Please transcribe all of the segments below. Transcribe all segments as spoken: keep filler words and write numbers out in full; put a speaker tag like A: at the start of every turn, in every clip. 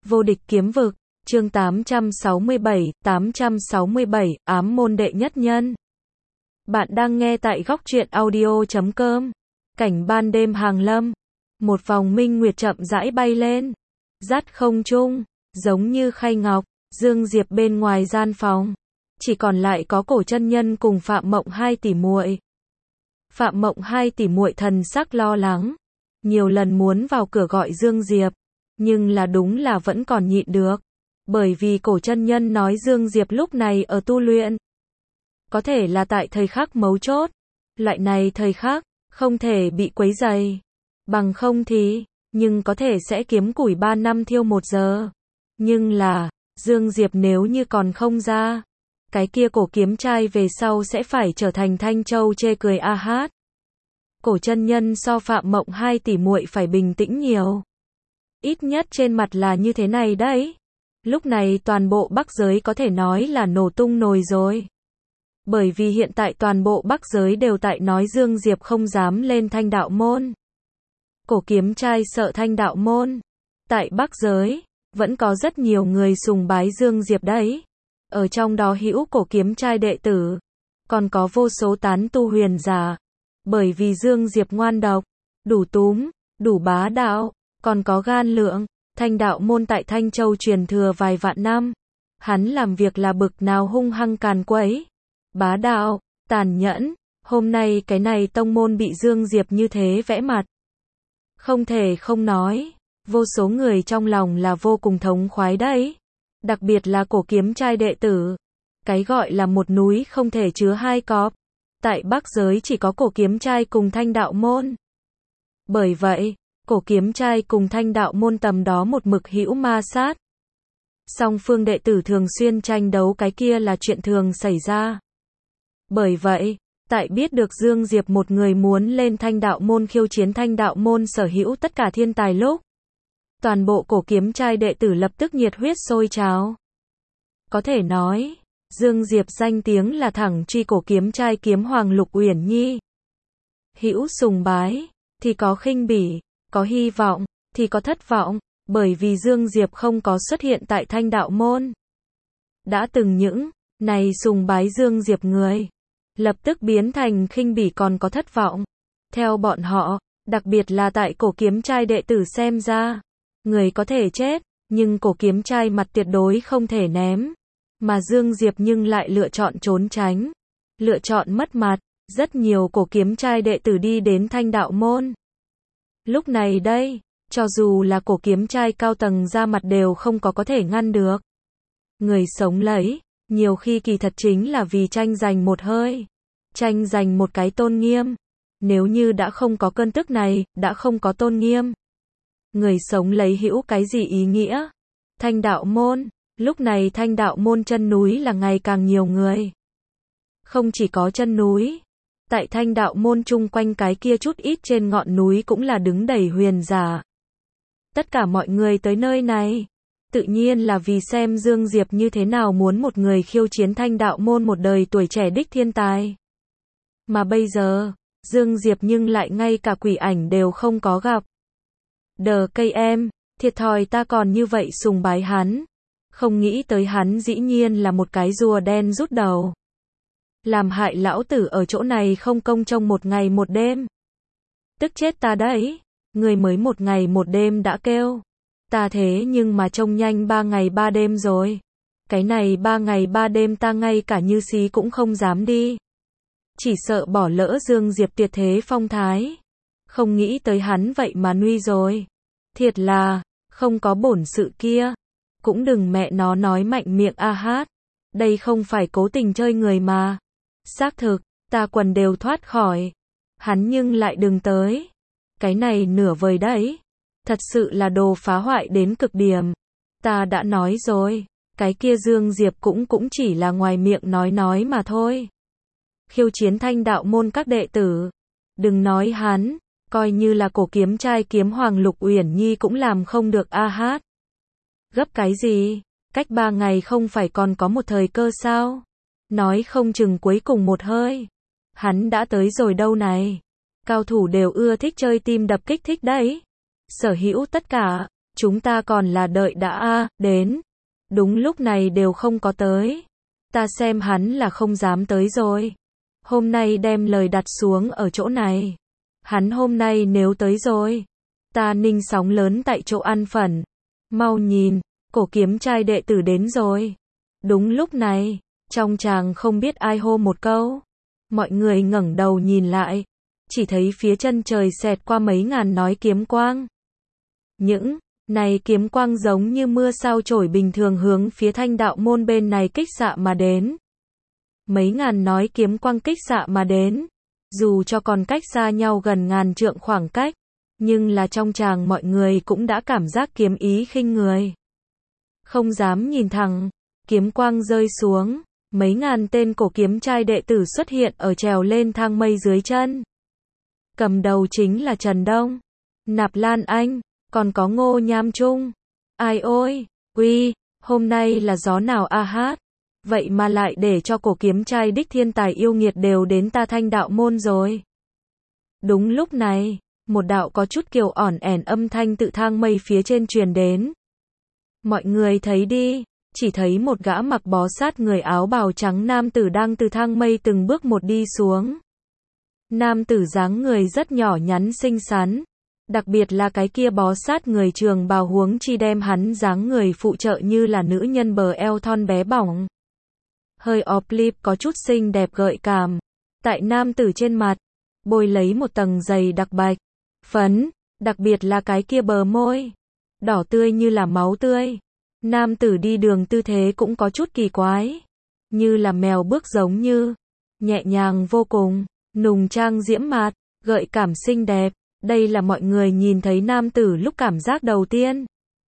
A: Vô địch kiếm vực, chương tám trăm sáu mươi bảy, tám trăm sáu mươi bảy, ám môn đệ nhất nhân. Bạn đang nghe tại góc truyện audio chấm com. Cảnh ban đêm hàng lâm, một vòng minh nguyệt chậm rãi bay lên, dắt không trung, giống như khay ngọc. Dương Diệp bên ngoài gian phòng, chỉ còn lại có Cổ chân nhân cùng Phạm Mộng hai tỷ muội. Phạm Mộng hai tỷ muội thần sắc lo lắng, nhiều lần muốn vào cửa gọi Dương Diệp, nhưng là đúng là vẫn còn nhịn được, bởi vì Cổ chân nhân nói Dương Diệp lúc này ở tu luyện. Có thể là tại thời khắc mấu chốt, loại này thời khắc không thể bị quấy rầy, bằng không thì, nhưng có thể sẽ kiếm củi ba năm thiêu một giờ. Nhưng là, Dương Diệp nếu như còn không ra, cái kia Cổ kiếm trai về sau sẽ phải trở thành Thanh Châu chê cười a hát. Cổ chân nhân so Phạm Mộng hai tỷ muội phải bình tĩnh nhiều. Ít nhất trên mặt là như thế này đấy. Lúc này toàn bộ Bắc giới có thể nói là nổ tung nồi rồi. Bởi vì hiện tại toàn bộ Bắc giới đều tại nói Dương Diệp không dám lên Thanh đạo môn. Cổ kiếm trai sợ Thanh đạo môn. Tại Bắc giới, vẫn có rất nhiều người sùng bái Dương Diệp đấy. Ở trong đó hữu Cổ kiếm trai đệ tử, còn có vô số tán tu huyền giả. Bởi vì Dương Diệp ngoan độc, đủ túm, đủ bá đạo, còn có gan lượng. Thanh đạo môn tại Thanh Châu truyền thừa vài vạn năm. Hắn làm việc là bực nào hung hăng càn quấy, bá đạo, tàn nhẫn. Hôm nay cái này tông môn bị Dương Diệp như thế vẽ mặt. Không thể không nói, vô số người trong lòng là vô cùng thống khoái đấy. Đặc biệt là Cổ kiếm trai đệ tử. Cái gọi là một núi không thể chứa hai cọp. Tại Bắc giới chỉ có Cổ kiếm trai cùng Thanh đạo môn. Bởi vậy, Cổ kiếm trai cùng Thanh đạo môn tầm đó một mực hữu ma sát. Song phương đệ tử thường xuyên tranh đấu, cái kia là chuyện thường xảy ra. Bởi vậy, tại biết được Dương Diệp một người muốn lên Thanh đạo môn khiêu chiến Thanh đạo môn sở hữu tất cả thiên tài lúc, toàn bộ Cổ kiếm trai đệ tử lập tức nhiệt huyết sôi trào. Có thể nói, Dương Diệp danh tiếng là thẳng truy Cổ kiếm trai kiếm hoàng Lục Uyển Nhi. Hữu sùng bái, thì có khinh bỉ, có hy vọng, thì có thất vọng, bởi vì Dương Diệp không có xuất hiện tại Thanh đạo môn. Đã từng những này sùng bái Dương Diệp người, lập tức biến thành khinh bỉ còn có thất vọng. Theo bọn họ, đặc biệt là tại Cổ kiếm trai đệ tử xem ra, người có thể chết, nhưng Cổ kiếm trai mặt tuyệt đối không thể ném. Mà Dương Diệp nhưng lại lựa chọn trốn tránh, lựa chọn mất mặt. Rất nhiều Cổ kiếm trai đệ tử đi đến Thanh đạo môn. Lúc này đây, cho dù là Cổ kiếm trai cao tầng ra mặt đều không có có thể ngăn được. Người sống lấy, nhiều khi kỳ thật chính là vì tranh giành một hơi, tranh giành một cái tôn nghiêm. Nếu như đã không có cơn tức này, đã không có tôn nghiêm, người sống lấy hữu cái gì ý nghĩa? Thanh đạo môn, lúc này Thanh đạo môn chân núi là ngày càng nhiều người. Không chỉ có chân núi, tại Thanh đạo môn chung quanh cái kia chút ít trên ngọn núi cũng là đứng đầy huyền giả. Tất cả mọi người tới nơi này, tự nhiên là vì xem Dương Diệp như thế nào muốn một người khiêu chiến Thanh đạo môn một đời tuổi trẻ đích thiên tài. Mà bây giờ, Dương Diệp nhưng lại ngay cả quỷ ảnh đều không có gặp. Đờ cây em, thiệt thòi ta còn như vậy sùng bái hắn. Không nghĩ tới hắn dĩ nhiên là một cái rùa đen rút đầu. Làm hại lão tử ở chỗ này không công trông một ngày một đêm. Tức chết ta đấy, người mới một ngày một đêm đã kêu. Ta thế nhưng mà trông nhanh ba ngày ba đêm rồi. Cái này ba ngày ba đêm ta ngay cả như xí cũng không dám đi. Chỉ sợ bỏ lỡ Dương Diệp tuyệt thế phong thái. Không nghĩ tới hắn vậy mà nuy rồi. Thiệt là, không có bổn sự kia. Cũng đừng mẹ nó nói mạnh miệng a hát. Đây không phải cố tình chơi người mà. Xác thực, ta quần đều thoát khỏi. Hắn nhưng lại đừng tới. Cái này nửa vời đấy. Thật sự là đồ phá hoại đến cực điểm. Ta đã nói rồi, cái kia Dương Diệp cũng cũng chỉ là ngoài miệng nói nói mà thôi. Khiêu chiến Thanh đạo môn các đệ tử. Đừng nói hắn, coi như là Cổ kiếm trai kiếm hoàng Lục Uyển Nhi cũng làm không được a hát. Gấp cái gì? Cách ba ngày không phải còn có một thời cơ sao? Nói không chừng cuối cùng một hơi. Hắn đã tới rồi đâu này. Cao thủ đều ưa thích chơi tim đập kích thích đấy. Sở hữu tất cả, chúng ta còn là đợi đã a, đến. Đúng lúc này đều không có tới. Ta xem hắn là không dám tới rồi. Hôm nay đem lời đặt xuống ở chỗ này. Hắn hôm nay nếu tới rồi. Ta Ninh sóng lớn tại chỗ ăn phận. Mau nhìn, cổ kiếm trai đệ tử đến rồi. Đúng lúc này, trong tràng không biết ai hô một câu. Mọi người ngẩng đầu nhìn lại. Chỉ thấy phía chân trời xẹt qua mấy ngàn nói kiếm quang. Những này kiếm quang giống như mưa sao chổi bình thường hướng phía Thanh đạo môn bên này kích xạ mà đến. Mấy ngàn nói kiếm quang kích xạ mà đến. Dù cho còn cách xa nhau gần ngàn trượng khoảng cách. Nhưng là trong tràng mọi người cũng đã cảm giác kiếm ý khinh người. Không dám nhìn thẳng. Kiếm quang rơi xuống. Mấy ngàn tên cổ kiếm trai đệ tử xuất hiện ở trèo lên thang mây dưới chân. Cầm đầu chính là Trần Đông, Nạp Lan Anh, còn có Ngô Nham Trung. Ai ôi, uy, hôm nay là gió nào a hát. Vậy mà lại để cho cổ kiếm trai đích thiên tài yêu nghiệt đều đến ta Thanh đạo môn rồi. Đúng lúc này, một đạo có chút kiều ỏn ẻn âm thanh tự thang mây phía trên truyền đến. Mọi người thấy đi, chỉ thấy một gã mặc bó sát người áo bào trắng nam tử đang từ thang mây từng bước một đi xuống. Nam tử dáng người rất nhỏ nhắn xinh xắn, đặc biệt là cái kia bó sát người trường bào huống chi đem hắn dáng người phụ trợ như là nữ nhân bờ eo thon bé bỏng. Hơi óp lip có chút xinh đẹp gợi cảm, tại nam tử trên mặt, bôi lấy một tầng dày đặc bạch, phấn, đặc biệt là cái kia bờ môi, đỏ tươi như là máu tươi. Nam tử đi đường tư thế cũng có chút kỳ quái, như là mèo bước giống như, nhẹ nhàng vô cùng. Nùng trang diễm mạt, gợi cảm xinh đẹp, đây là mọi người nhìn thấy nam tử lúc cảm giác đầu tiên.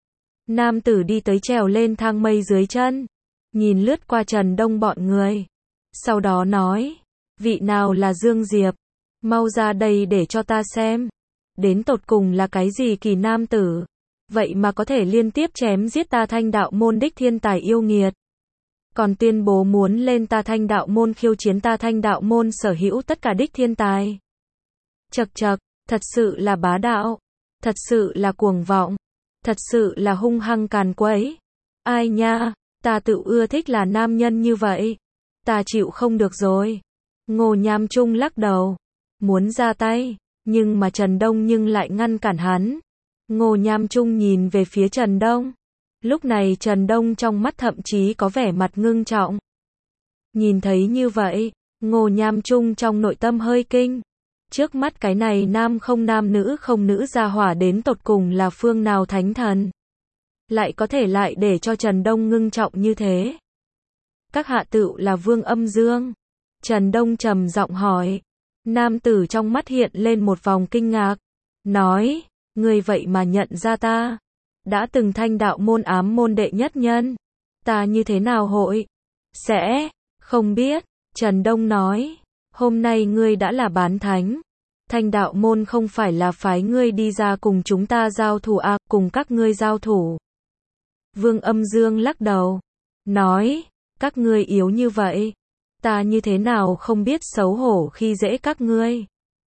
A: Nam tử đi tới trèo lên thang mây dưới chân, nhìn lướt qua Trần Đông bọn người. Sau đó nói, vị nào là Dương Diệp, mau ra đây để cho ta xem. Đến tột cùng là cái gì kỳ nam tử, vậy mà có thể liên tiếp chém giết ta Thanh đạo môn đích thiên tài yêu nghiệt. Còn tuyên bố muốn lên ta Thanh đạo môn khiêu chiến ta Thanh đạo môn sở hữu tất cả đích thiên tài. Chậc chậc, thật sự là bá đạo, thật sự là cuồng vọng, thật sự là hung hăng càn quấy. Ai nha, ta tự ưa thích là nam nhân như vậy, ta chịu không được rồi. Ngô Nham Trung lắc đầu, muốn ra tay, nhưng mà Trần Đông nhưng lại ngăn cản hắn. Ngô Nham Trung nhìn về phía Trần Đông. Lúc này Trần Đông trong mắt thậm chí có vẻ mặt ngưng trọng. Nhìn thấy như vậy, Ngô Nham Trung trong nội tâm hơi kinh. Trước mắt cái này nam không nam nữ không nữ gia hỏa đến tột cùng là phương nào thánh thần. Lại có thể lại để cho Trần Đông ngưng trọng như thế. Các hạ tựu là Vương Âm Dương. Trần Đông trầm giọng hỏi. Nam tử trong mắt hiện lên một vòng kinh ngạc. Nói, ngươi vậy mà nhận ra ta. Đã từng Thanh đạo môn ám môn đệ nhất nhân. Ta như thế nào hội? Sẽ, không biết. Trần Đông nói, hôm nay ngươi đã là bán thánh. Thanh đạo môn không phải là phái ngươi đi ra cùng chúng ta giao thủ à, cùng các ngươi giao thủ. Vương Âm Dương lắc đầu. Nói, các ngươi yếu như vậy. Ta như thế nào không biết xấu hổ khi dễ các ngươi.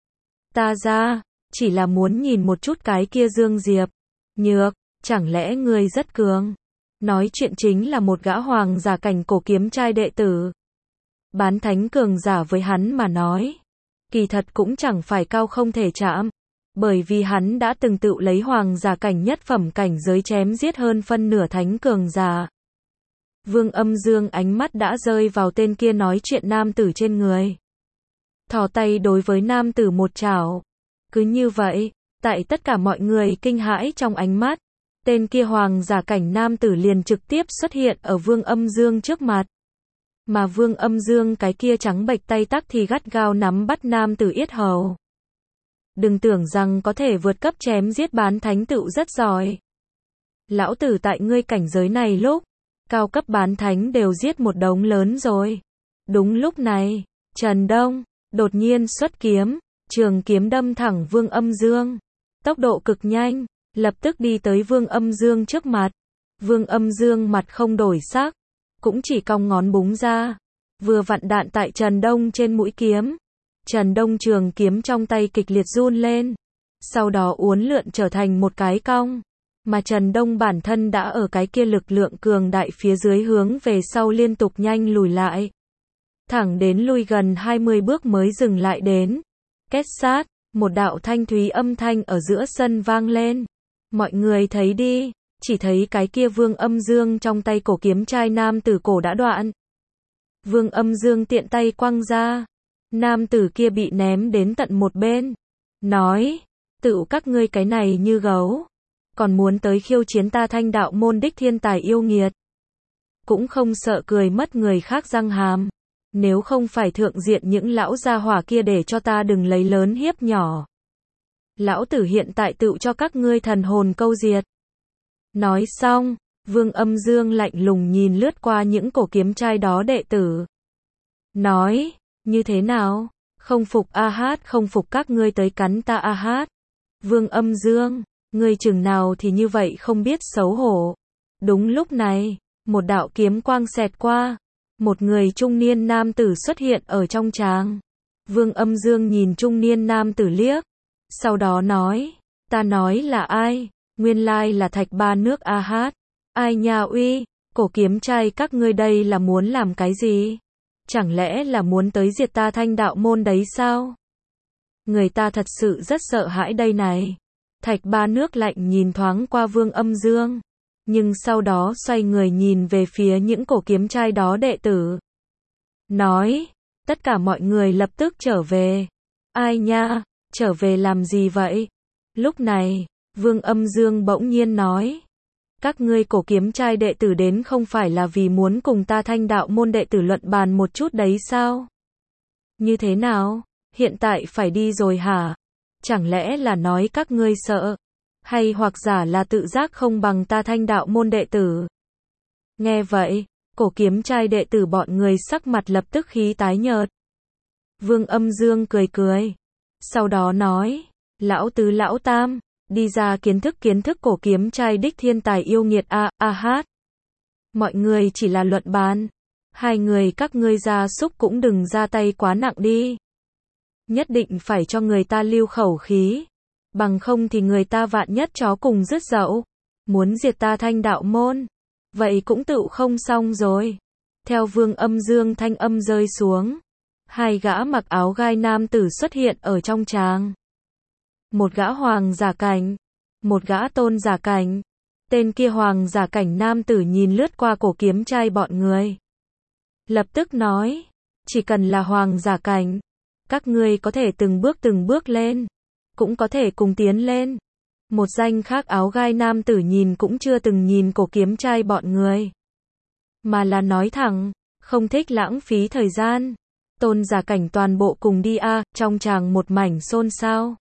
A: Ta ra, chỉ là muốn nhìn một chút cái kia Dương Diệp. Nhược. Chẳng lẽ ngươi rất cường? Nói chuyện chính là một gã hoàng giả cảnh cổ kiếm trai đệ tử. Bán thánh cường giả với hắn mà nói. Kỳ thật cũng chẳng phải cao không thể chạm. Bởi vì hắn đã từng tự lấy hoàng giả cảnh nhất phẩm cảnh giới chém giết hơn phân nửa thánh cường giả. Vương Âm Dương ánh mắt đã rơi vào tên kia nói chuyện nam tử trên người. Thò tay đối với nam tử một chảo. Cứ như vậy, tại tất cả mọi người kinh hãi trong ánh mắt. Tên kia hoàng giả cảnh nam tử liền trực tiếp xuất hiện ở Vương Âm Dương trước mặt. Mà Vương Âm Dương cái kia trắng bệch tay tắc thì gắt gao nắm bắt nam tử yết hầu. Đừng tưởng rằng có thể vượt cấp chém giết bán thánh tựu rất giỏi. Lão tử tại ngươi cảnh giới này lúc, cao cấp bán thánh đều giết một đống lớn rồi. Đúng lúc này, Trần Đông, đột nhiên xuất kiếm, trường kiếm đâm thẳng Vương Âm Dương. Tốc độ cực nhanh. Lập tức đi tới Vương Âm Dương trước mặt. Vương Âm Dương mặt không đổi sắc, cũng chỉ cong ngón búng ra, vừa vặn đạn tại Trần Đông trên mũi kiếm. Trần Đông trường kiếm trong tay kịch liệt run lên, sau đó uốn lượn trở thành một cái cong, mà Trần Đông bản thân đã ở cái kia lực lượng cường đại phía dưới hướng về sau liên tục nhanh lùi lại. Thẳng đến lui gần hai mươi bước mới dừng lại đến. Két sát, một đạo thanh thúy âm thanh ở giữa sân vang lên. Mọi người thấy đi, chỉ thấy cái kia Vương Âm Dương trong tay cổ kiếm trai nam tử cổ đã đoạn. Vương Âm Dương tiện tay quăng ra. Nam tử kia bị ném đến tận một bên. Nói, tự các ngươi cái này như gấu. Còn muốn tới khiêu chiến ta Thanh Đạo môn đích thiên tài yêu nghiệt. Cũng không sợ cười mất người khác răng hàm. Nếu không phải thượng diện những lão gia hỏa kia để cho ta đừng lấy lớn hiếp nhỏ. Lão tử hiện tại tự cho các ngươi thần hồn câu diệt. Nói xong, Vương Âm Dương lạnh lùng nhìn lướt qua những cổ kiếm trai đó đệ tử. Nói, như thế nào? Không phục a hát, không phục các ngươi tới cắn ta a hát. Vương Âm Dương, ngươi chừng nào thì như vậy không biết xấu hổ. Đúng lúc này, một đạo kiếm quang xẹt qua. Một người trung niên nam tử xuất hiện ở trong tràng. Vương Âm Dương nhìn trung niên nam tử liếc. Sau đó nói, ta nói là ai? Nguyên lai là Thạch Ba Nước a hát. Ai nha uy, cổ kiếm trai các ngươi đây là muốn làm cái gì? Chẳng lẽ là muốn tới diệt ta Thanh Đạo môn đấy sao? Người ta thật sự rất sợ hãi đây này. Thạch Ba Nước lạnh nhìn thoáng qua Vương Âm Dương. Nhưng sau đó xoay người nhìn về phía những cổ kiếm trai đó đệ tử. Nói, tất cả mọi người lập tức trở về. Ai nha, trở về làm gì vậy? Lúc này, Vương Âm Dương bỗng nhiên nói. Các ngươi cổ kiếm trai đệ tử đến không phải là vì muốn cùng ta Thanh Đạo môn đệ tử luận bàn một chút đấy sao? Như thế nào? Hiện tại phải đi rồi hả? Chẳng lẽ là nói các ngươi sợ? Hay hoặc giả là tự giác không bằng ta Thanh Đạo môn đệ tử? Nghe vậy, cổ kiếm trai đệ tử bọn người sắc mặt lập tức khí tái nhợt. Vương Âm Dương cười cười. Sau đó nói, lão tứ lão tam, đi ra kiến thức kiến thức cổ kiếm trai đích thiên tài yêu nghiệt a a hát. Mọi người chỉ là luận bàn. Hai người các ngươi ra súc cũng đừng ra tay quá nặng đi. Nhất định phải cho người ta lưu khẩu khí. Bằng không thì người ta vạn nhất chó cùng rứt dậu. Muốn diệt ta Thanh Đạo môn. Vậy cũng tự không xong rồi. Theo Vương Âm Dương thanh âm rơi xuống. Hai gã mặc áo gai nam tử xuất hiện ở trong tràng. Một gã hoàng giả cảnh. Một gã tôn giả cảnh. Tên kia hoàng giả cảnh nam tử nhìn lướt qua cổ kiếm trai bọn người. Lập tức nói. Chỉ cần là hoàng giả cảnh. Các ngươi có thể từng bước từng bước lên. Cũng có thể cùng tiến lên. Một danh khác áo gai nam tử nhìn cũng chưa từng nhìn cổ kiếm trai bọn người. Mà là nói thẳng. Không thích lãng phí thời gian. Tôn giả cảnh toàn bộ cùng đi a, trong tràng một mảnh xôn xao.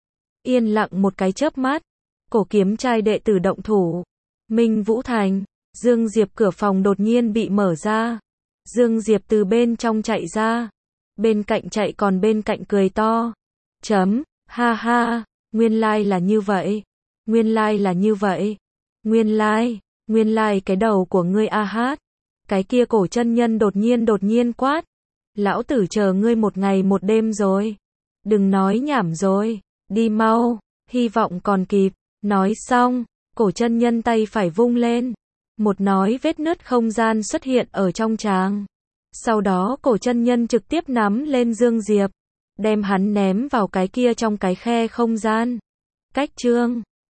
A: Yên lặng một cái chớp mắt. Cổ kiếm trai đệ tử động thủ. Minh Vũ Thành. Dương Diệp cửa phòng đột nhiên bị mở ra. Dương Diệp từ bên trong chạy ra. Bên cạnh chạy còn bên cạnh cười to. Chấm, ha ha, nguyên lai là như vậy. Nguyên lai là như vậy. Nguyên lai, nguyên lai cái đầu của ngươi a hát. Cái kia cổ chân nhân đột nhiên đột nhiên quát. Lão tử chờ ngươi một ngày một đêm rồi. Đừng nói nhảm rồi. Đi mau, hy vọng còn kịp. Nói xong, cổ chân nhân tay phải vung lên. Một nói vết nứt không gian xuất hiện ở trong tràng. Sau đó cổ chân nhân trực tiếp nắm lên Dương Diệp. Đem hắn ném vào cái kia trong cái khe không gian. Cách chương